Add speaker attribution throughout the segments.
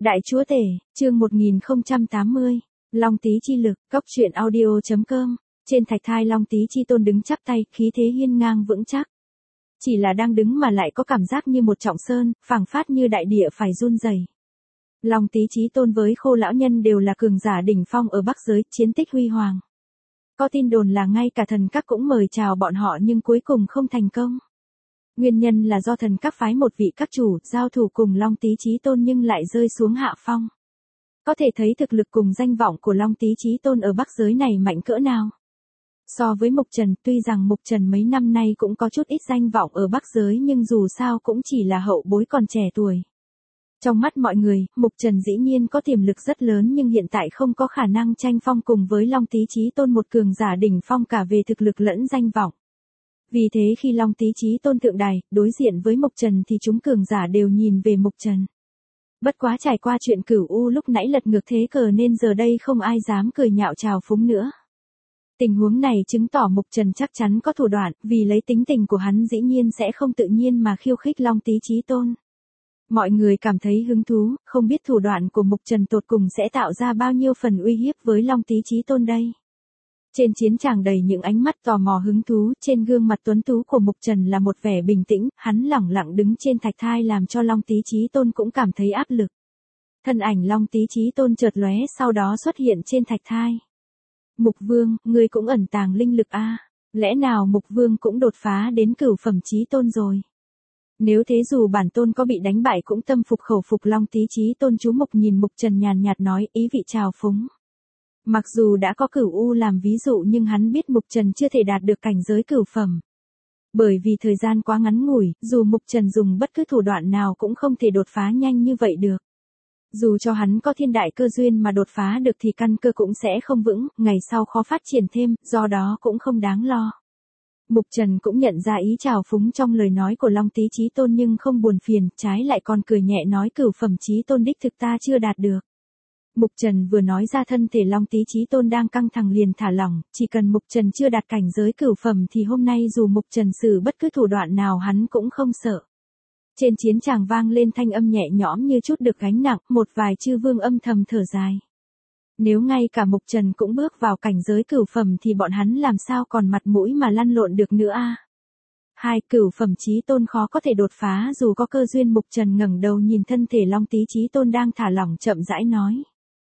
Speaker 1: Đại Chúa Tể, chương 1080, Long Tý chi lực, Cốc truyện audio.com, trên thạch thai Long Tý chi tôn đứng chắp tay, khí thế hiên ngang vững chắc. Chỉ là đang đứng mà lại có cảm giác như một trọng sơn, phảng phát như đại địa phải run rẩy. Long Tý chí tôn với Khô lão nhân đều là cường giả đỉnh phong ở Bắc giới, chiến tích huy hoàng. Có tin đồn là ngay cả thần các cũng mời chào bọn họ nhưng cuối cùng không thành công. Nguyên nhân là do thần các phái một vị các chủ giao thủ cùng Long Tý chí tôn nhưng lại rơi xuống hạ phong. Có thể thấy thực lực cùng danh vọng của Long Tý chí tôn ở Bắc giới này mạnh cỡ nào. So với Mục Trần, tuy rằng Mục Trần mấy năm nay cũng có chút ít danh vọng ở Bắc giới nhưng dù sao cũng chỉ là hậu bối còn trẻ tuổi. Trong mắt mọi người, Mục Trần dĩ nhiên có tiềm lực rất lớn nhưng hiện tại không có khả năng tranh phong cùng với Long Tý chí tôn một cường giả đỉnh phong cả về thực lực lẫn danh vọng. Vì thế khi Long Tý chí tôn thượng đài, đối diện với Mục Trần thì chúng cường giả đều nhìn về Mục Trần. Bất quá trải qua chuyện Cửu U lúc nãy lật ngược thế cờ nên giờ đây không ai dám cười nhạo trào phúng nữa. Tình huống này chứng tỏ Mục Trần chắc chắn có thủ đoạn, vì lấy tính tình của hắn dĩ nhiên sẽ không tự nhiên mà khiêu khích Long Tý chí tôn. Mọi người cảm thấy hứng thú, không biết thủ đoạn của Mục Trần tột cùng sẽ tạo ra bao nhiêu phần uy hiếp với Long Tý chí tôn đây. Trên chiến tràng đầy những ánh mắt tò mò hứng thú, trên gương mặt tuấn tú của Mục Trần là một vẻ bình tĩnh, hắn lẳng lặng đứng trên thạch thai làm cho Long Tý chí tôn cũng cảm thấy áp lực. Thân ảnh Long Tý chí tôn chợt lóe sau đó xuất hiện trên thạch thai. Mục Vương, ngươi cũng ẩn tàng linh lực a? Lẽ nào Mục Vương cũng đột phá đến cửu phẩm chí tôn rồi? Nếu thế dù bản tôn có bị đánh bại cũng tâm phục khẩu phục. Long Tý chí tôn chú mục nhìn Mục Trần nhàn nhạt nói, ý vị trào phúng. Mặc dù đã có Cửu U làm ví dụ nhưng hắn biết Mục Trần chưa thể đạt được cảnh giới cửu phẩm. Bởi vì thời gian quá ngắn ngủi, dù Mục Trần dùng bất cứ thủ đoạn nào cũng không thể đột phá nhanh như vậy được. Dù cho hắn có thiên đại cơ duyên mà đột phá được thì căn cơ cũng sẽ không vững, ngày sau khó phát triển thêm, do đó cũng không đáng lo. Mục Trần cũng nhận ra ý trào phúng trong lời nói của Long Tý chí tôn nhưng không buồn phiền, trái lại còn cười nhẹ nói cửu phẩm chí tôn đích thực ta chưa đạt được. Mục Trần vừa nói ra thân thể Long Tý chí tôn đang căng thẳng liền thả lỏng, chỉ cần Mục Trần chưa đạt cảnh giới cửu phẩm thì hôm nay dù Mục Trần sử bất cứ thủ đoạn nào hắn cũng không sợ. Trên chiến tràng vang lên thanh âm nhẹ nhõm như chút được gánh nặng, một vài chư vương âm thầm thở dài. Nếu ngay cả Mục Trần cũng bước vào cảnh giới cửu phẩm thì bọn hắn làm sao còn mặt mũi mà lăn lộn được nữa a? Hai cửu phẩm chí tôn khó có thể đột phá dù có cơ duyên. Mục Trần ngẩng đầu nhìn thân thể Long Tý chí tôn đang thả lỏng chậm rãi nói.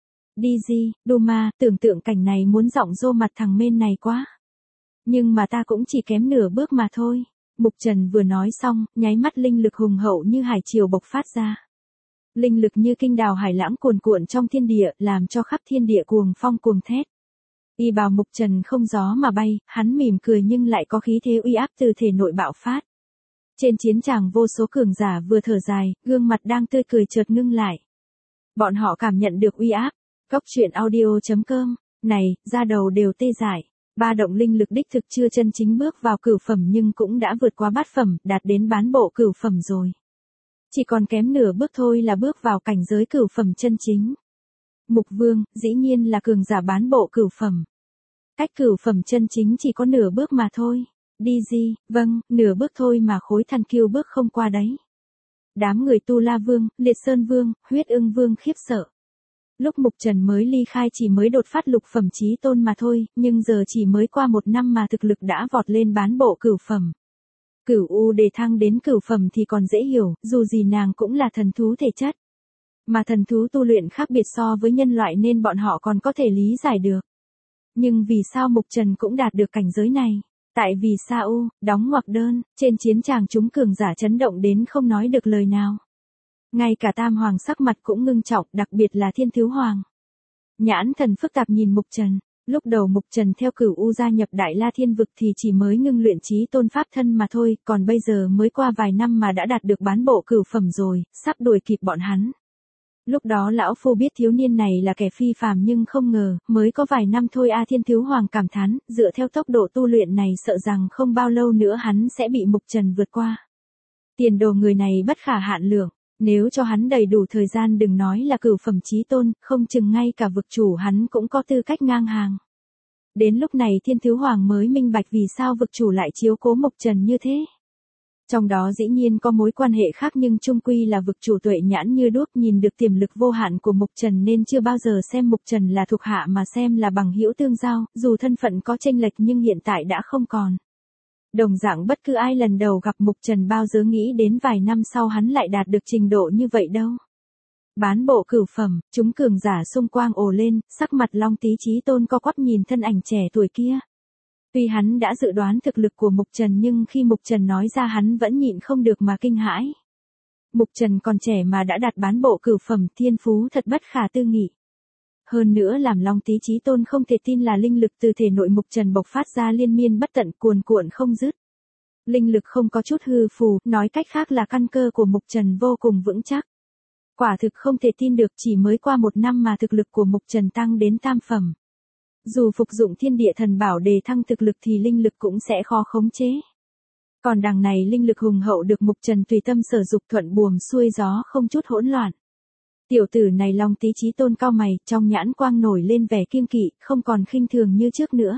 Speaker 1: Đi Duma, tưởng tượng cảnh này muốn giọng rô mặt thằng mên này quá. Nhưng mà ta cũng chỉ kém nửa bước mà thôi. Mục Trần vừa nói xong, nháy mắt linh lực hùng hậu như hải triều bộc phát ra. Linh lực như kinh đào hải lãng cuồn cuộn trong thiên địa, làm cho khắp thiên địa cuồng phong cuồng thét. Y bào Mục Trần không gió mà bay, hắn mỉm cười nhưng lại có khí thế uy áp từ thể nội bạo phát. Trên chiến tràng vô số cường giả vừa thở dài, gương mặt đang tươi cười chợt ngưng lại. Bọn họ cảm nhận được uy áp. Cốc truyện audio.com, này, da đầu đều tê dại. Ba động linh lực đích thực chưa chân chính bước vào cửu phẩm nhưng cũng đã vượt qua bát phẩm, đạt đến bán bộ cửu phẩm rồi. Chỉ còn kém nửa bước thôi là bước vào cảnh giới cửu phẩm chân chính. Mục Vương, dĩ nhiên là cường giả bán bộ cửu phẩm. Cách cửu phẩm chân chính chỉ có nửa bước mà thôi. Vâng, nửa bước thôi mà khối Than Kiêu bước không qua đấy. Đám người Tu La Vương, Liệt Sơn Vương, Huyết Ưng Vương khiếp sợ. Lúc Mục Trần mới ly khai chỉ mới đột phát lục phẩm chí tôn mà thôi, nhưng giờ chỉ mới qua một năm mà thực lực đã vọt lên bán bộ cửu phẩm. Cửu U đề thăng đến cửu phẩm thì còn dễ hiểu, dù gì nàng cũng là thần thú thể chất. Mà thần thú tu luyện khác biệt so với nhân loại nên bọn họ còn có thể lý giải được. Nhưng vì sao Mục Trần cũng đạt được cảnh giới này? Tại vì sao, đóng ngoặc đơn, trên chiến tràng chúng cường giả chấn động đến không nói được lời nào. Ngay cả Tam Hoàng sắc mặt cũng ngưng trọng, đặc biệt là Thiên Thiếu Hoàng. Nhãn thần phức tạp nhìn Mục Trần, lúc đầu Mục Trần theo Cửu U gia nhập Đại La Thiên Vực thì chỉ mới ngưng luyện chí tôn pháp thân mà thôi, còn bây giờ mới qua vài năm mà đã đạt được bán bộ cửu phẩm rồi, sắp đuổi kịp bọn hắn. Lúc đó lão phu biết thiếu niên này là kẻ phi phàm nhưng không ngờ, mới có vài năm thôi a. Thiên Thiếu Hoàng cảm thán, dựa theo tốc độ tu luyện này sợ rằng không bao lâu nữa hắn sẽ bị Mục Trần vượt qua. Tiền đồ người này bất khả hạn lượng. Nếu cho hắn đầy đủ thời gian đừng nói là cửu phẩm chí tôn, không chừng ngay cả vực chủ hắn cũng có tư cách ngang hàng. Đến lúc này Thiên Thiếu Hoàng mới minh bạch vì sao vực chủ lại chiếu cố Mục Trần như thế. Trong đó dĩ nhiên có mối quan hệ khác nhưng chung quy là vực chủ tuệ nhãn như đuốc nhìn được tiềm lực vô hạn của Mục Trần nên chưa bao giờ xem Mục Trần là thuộc hạ mà xem là bằng hữu tương giao, dù thân phận có chênh lệch nhưng hiện tại đã không còn. Đồng dạng bất cứ ai lần đầu gặp Mục Trần bao giờ nghĩ đến vài năm sau hắn lại đạt được trình độ như vậy đâu. Bán bộ cửu phẩm, chúng cường giả xung quanh ồ lên, sắc mặt Long Tý Chí Tôn co quắp nhìn thân ảnh trẻ tuổi kia. Tuy hắn đã dự đoán thực lực của Mục Trần nhưng khi Mục Trần nói ra hắn vẫn nhịn không được mà kinh hãi. Mục Trần còn trẻ mà đã đạt bán bộ cửu phẩm, thiên phú thật bất khả tư nghị. Hơn nữa làm Long Tý Chí Tôn không thể tin là linh lực từ thể nội Mục Trần bộc phát ra liên miên bất tận cuồn cuộn không dứt. Linh lực không có chút hư phù, nói cách khác là căn cơ của Mục Trần vô cùng vững chắc. Quả thực không thể tin được, chỉ mới qua 1 năm mà thực lực của Mục Trần tăng đến tam phẩm. Dù phục dụng thiên địa thần bảo đề thăng thực lực thì linh lực cũng sẽ khó khống chế. Còn đằng này linh lực hùng hậu được Mục Trần tùy tâm sở dục thuận buồm xuôi gió không chút hỗn loạn. Tiểu tử này Long Tý Chí Tôn cau mày, trong nhãn quang nổi lên vẻ kiêng kỵ, không còn khinh thường như trước nữa.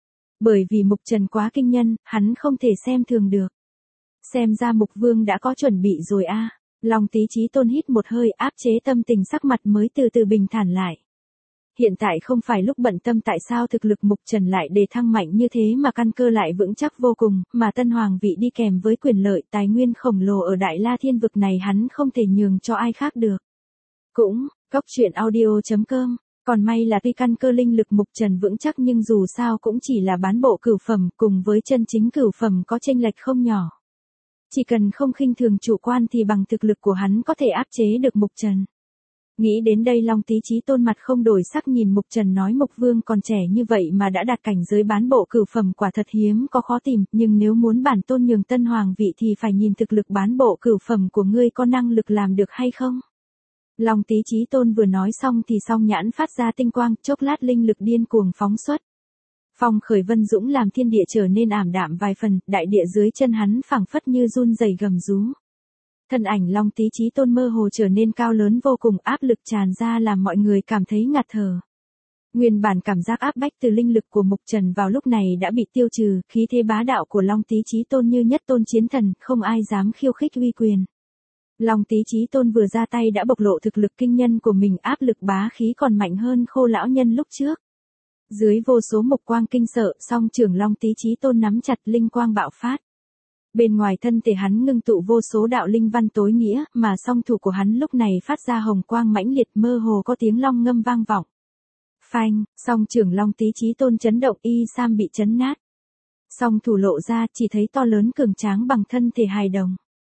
Speaker 1: Bởi vì Mục Trần quá kinh nhân, hắn không thể xem thường được. Xem ra Mục Vương đã có chuẩn bị rồi a. Long Tý Chí Tôn hít một hơi áp chế tâm tình, sắc mặt mới từ từ bình thản lại. Hiện tại không phải lúc bận tâm tại sao thực lực Mục Trần lại đề thăng mạnh như thế mà căn cơ lại vững chắc vô cùng, mà tân hoàng vị đi kèm với quyền lợi tài nguyên khổng lồ ở Đại La Thiên vực này hắn không thể nhường cho ai khác được. Cũng, coctruyện.audio.com, còn may là tuy căn cơ linh lực Mục Trần vững chắc nhưng dù sao cũng chỉ là bán bộ cửu phẩm, cùng với chân chính cửu phẩm có chênh lệch không nhỏ. Chỉ cần không khinh thường chủ quan thì bằng thực lực của hắn có thể áp chế được Mục Trần. Nghĩ đến đây Long Tý Chí Tôn mặt không đổi sắc nhìn Mục Trần nói Mục Vương còn trẻ như vậy mà đã đạt cảnh giới bán bộ cửu phẩm quả thật hiếm có khó tìm, nhưng nếu muốn bản tôn nhường tân hoàng vị thì phải nhìn thực lực bán bộ cửu phẩm của ngươi có năng lực làm được hay không. Long Tý Chí Tôn vừa nói xong thì song nhãn phát ra tinh quang, chốc lát linh lực điên cuồng phóng xuất. Phong khởi vân dũng làm thiên địa trở nên ảm đạm vài phần, đại địa dưới chân hắn phảng phất như run rẩy gầm rú. Thân ảnh Long Tý Chí Tôn mơ hồ trở nên cao lớn vô cùng, áp lực tràn ra làm mọi người cảm thấy ngạt thở. Nguyên bản cảm giác áp bách từ linh lực của Mục Trần vào lúc này đã bị tiêu trừ, khí thế bá đạo của Long Tý Chí Tôn như nhất tôn chiến thần, không ai dám khiêu khích uy quyền. Long Tý Chí Tôn vừa ra tay đã bộc lộ thực lực kinh nhân của mình, áp lực bá khí còn mạnh hơn Khô lão nhân lúc trước. Dưới vô số mục quang kinh sợ, song trưởng Long Tý Chí Tôn nắm chặt, linh quang bạo phát. Bên ngoài thân thể hắn ngưng tụ vô số đạo linh văn tối nghĩa, mà song thủ của hắn lúc này phát ra hồng quang mãnh liệt, mơ hồ có tiếng long ngâm vang vọng. Phanh, song trưởng Long Tý Chí Tôn chấn động, y sam bị chấn nát. Song thủ lộ ra, chỉ thấy to lớn cường tráng bằng thân thể hài đồng.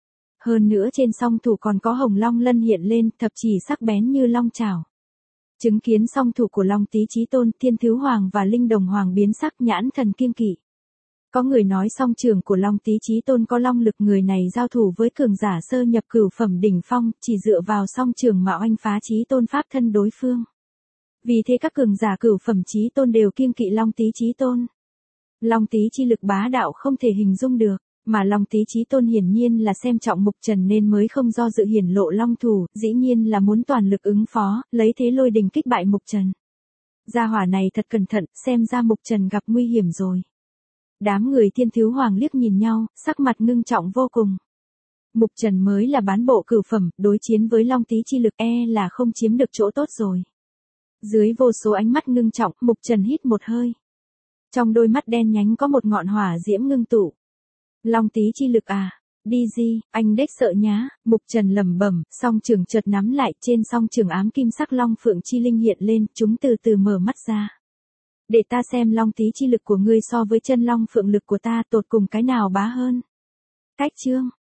Speaker 1: Hơn nữa trên song thủ còn có hồng long lân hiện lên, thập chỉ sắc bén như long chảo. Chứng kiến song thủ của Long Tý Chí Tôn, Thiên Thứ Hoàng và Linh Đồng Hoàng biến sắc, nhãn thần kiêng kỵ. Có người nói song trưởng của Long Tý Chí Tôn có long lực, người này giao thủ với cường giả sơ nhập cửu phẩm đỉnh phong, chỉ dựa vào song trưởng mà oanh phá Chí Tôn pháp thân đối phương. Vì thế các cường giả cửu phẩm Chí Tôn đều kiêng kỵ Long Tý Chí Tôn. Long Tý chi lực bá đạo không thể hình dung được, mà Long Tý Chí Tôn hiển nhiên là xem trọng Mục Trần nên mới không do dự hiển lộ long thủ, dĩ nhiên là muốn toàn lực ứng phó, lấy thế lôi đình kích bại Mục Trần. Gia hỏa này thật cẩn thận, xem ra Mục Trần gặp nguy hiểm rồi. Đám người Thiên Thứ Hoàng liếc nhìn nhau, sắc mặt ngưng trọng vô cùng. Mục Trần mới là bán bộ cửu phẩm, đối chiến với Long Tý chi lực là không chiếm được chỗ tốt rồi. Dưới vô số ánh mắt ngưng trọng, Mục Trần hít một hơi. Trong đôi mắt đen nhánh có một ngọn hỏa diễm ngưng tụ. Long Tý chi lực à, đi gì, anh đếch sợ nhá, Mục Trần lẩm bẩm, song trưởng chợt nắm lại, trên song trưởng ám kim sắc long phượng chi linh hiện lên, chúng từ từ mở mắt ra. Để ta xem Long Tý chi lực của ngươi so với chân long phượng lực của ta tột cùng cái nào bá hơn. Cách chương